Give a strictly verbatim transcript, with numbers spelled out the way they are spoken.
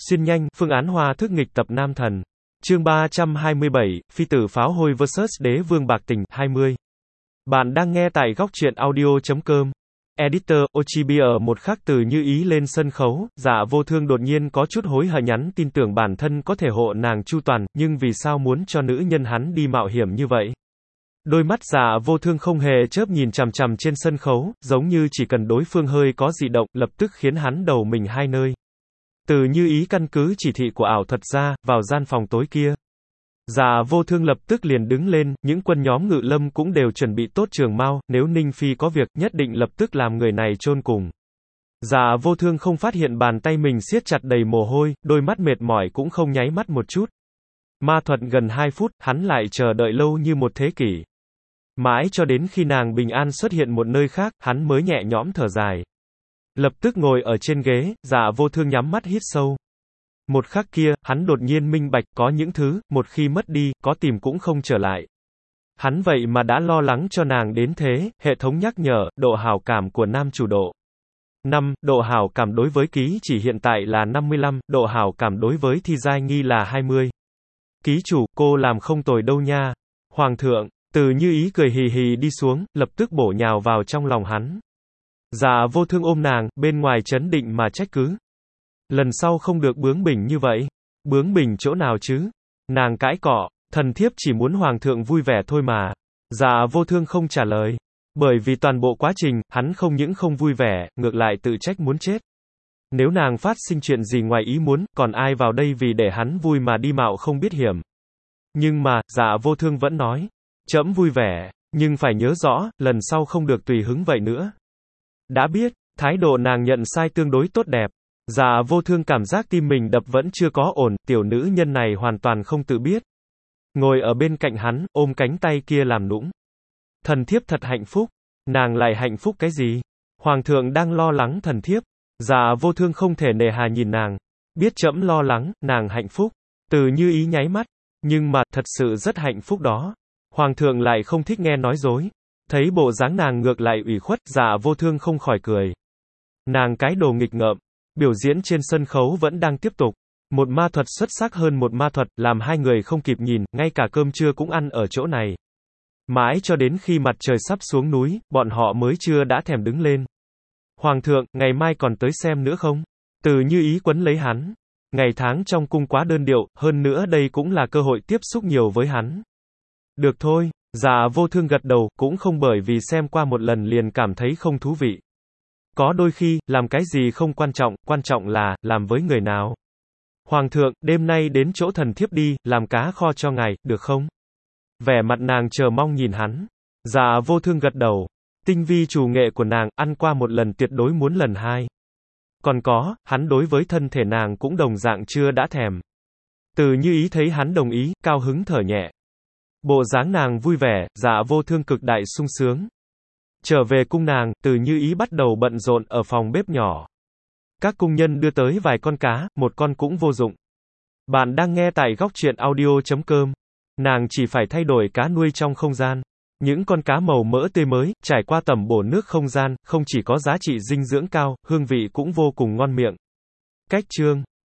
Xuyên nhanh, phương án hoa thức nghịch tập nam thần. Chương ba trăm hai mươi bảy, Phi tử pháo hôi versus Đế vương bạc tình, hai mươi. Bạn đang nghe tại góc truyện audio chấm com. Editor, Ochibi ở một khắc từ Như Ý lên sân khấu, Dạ Vô Thương đột nhiên có chút hối hận nhắn tin tưởng bản thân có thể hộ nàng chu toàn, nhưng vì sao muốn cho nữ nhân hắn đi mạo hiểm như vậy? Đôi mắt Dạ Vô Thương không hề chớp nhìn chằm chằm trên sân khấu, giống như chỉ cần đối phương hơi có dị động, lập tức khiến hắn đầu mình hai nơi. Từ Như Ý căn cứ chỉ thị của ảo thuật ra, vào gian phòng tối kia. Dạ Vô Thương lập tức liền đứng lên, những quân nhóm ngự lâm cũng đều chuẩn bị tốt trường mao, nếu Ninh Phi có việc, nhất định lập tức làm người này chôn cùng. Dạ Vô Thương không phát hiện bàn tay mình siết chặt đầy mồ hôi, đôi mắt mệt mỏi cũng không nháy mắt một chút. Ma thuật gần hai phút, hắn lại chờ đợi lâu như một thế kỷ. Mãi cho đến khi nàng bình an xuất hiện một nơi khác, hắn mới nhẹ nhõm thở dài. Lập tức ngồi ở trên ghế, Dạ Vô Thương nhắm mắt hít sâu. Một khắc kia, hắn đột nhiên minh bạch, có những thứ, một khi mất đi, có tìm cũng không trở lại. Hắn vậy mà đã lo lắng cho nàng đến thế, hệ thống nhắc nhở, độ hảo cảm của nam chủ độ. năm. Độ hảo cảm đối với ký chỉ hiện tại là năm mươi lăm, độ hảo cảm đối với thi giai nghi là hai mươi. Ký chủ, cô làm không tồi đâu nha. Hoàng thượng, Từ Như Ý cười hì hì đi xuống, lập tức bổ nhào vào trong lòng hắn. Dạ Vô Thương ôm nàng, bên ngoài trấn định mà trách cứ. Lần sau không được bướng bỉnh như vậy. Bướng bỉnh chỗ nào chứ? Nàng cãi cọ, thần thiếp chỉ muốn hoàng thượng vui vẻ thôi mà. Dạ Vô Thương không trả lời. Bởi vì toàn bộ quá trình, hắn không những không vui vẻ, ngược lại tự trách muốn chết. Nếu nàng phát sinh chuyện gì ngoài ý muốn, còn ai vào đây vì để hắn vui mà đi mạo không biết hiểm. Nhưng mà, Dạ Vô Thương vẫn nói. Trẫm vui vẻ, nhưng phải nhớ rõ, lần sau không được tùy hứng vậy nữa. Đã biết, thái độ nàng nhận sai tương đối tốt đẹp. Dạ Vô Thương cảm giác tim mình đập vẫn chưa có ổn, tiểu nữ nhân này hoàn toàn không tự biết. Ngồi ở bên cạnh hắn, ôm cánh tay kia làm nũng. Thần thiếp thật hạnh phúc. Nàng lại hạnh phúc cái gì? Hoàng thượng đang lo lắng thần thiếp. Dạ Vô Thương không thể nề hà nhìn nàng. Biết trẫm lo lắng, nàng hạnh phúc. Từ Như Ý nháy mắt. Nhưng mà, thật sự rất hạnh phúc đó. Hoàng thượng lại không thích nghe nói dối. Thấy bộ dáng nàng ngược lại ủy khuất, Dạ Vô Thương không khỏi cười. Nàng cái đồ nghịch ngợm. Biểu diễn trên sân khấu vẫn đang tiếp tục. Một ma thuật xuất sắc hơn một ma thuật, làm hai người không kịp nhìn, ngay cả cơm trưa cũng ăn ở chỗ này. Mãi cho đến khi mặt trời sắp xuống núi, bọn họ mới chưa đã thèm đứng lên. Hoàng thượng, ngày mai còn tới xem nữa không? Từ Như Ý quấn lấy hắn. Ngày tháng trong cung quá đơn điệu, hơn nữa đây cũng là cơ hội tiếp xúc nhiều với hắn. Được thôi, Dạ Vô Thương gật đầu, cũng không bởi vì xem qua một lần liền cảm thấy không thú vị. Có đôi khi, làm cái gì không quan trọng, quan trọng là, làm với người nào. Hoàng thượng, đêm nay đến chỗ thần thiếp đi, làm cá kho cho ngài, được không? Vẻ mặt nàng chờ mong nhìn hắn. Dạ Vô Thương gật đầu. Tinh vi chủ nghệ của nàng, ăn qua một lần tuyệt đối muốn lần hai. Còn có, hắn đối với thân thể nàng cũng đồng dạng chưa đã thèm. Từ Như Ý thấy hắn đồng ý, cao hứng thở nhẹ. Bộ dáng nàng vui vẻ, Dạ Vô Thương cực đại sung sướng. Trở về cung nàng, Từ Như Ý bắt đầu bận rộn ở phòng bếp nhỏ. Các cung nhân đưa tới vài con cá, một con cũng vô dụng. Bạn đang nghe tại góc truyện audio chấm com. Nàng chỉ phải thay đổi cá nuôi trong không gian. Những con cá màu mỡ tươi mới, trải qua tẩm bổ nước không gian, không chỉ có giá trị dinh dưỡng cao, hương vị cũng vô cùng ngon miệng. Cách chương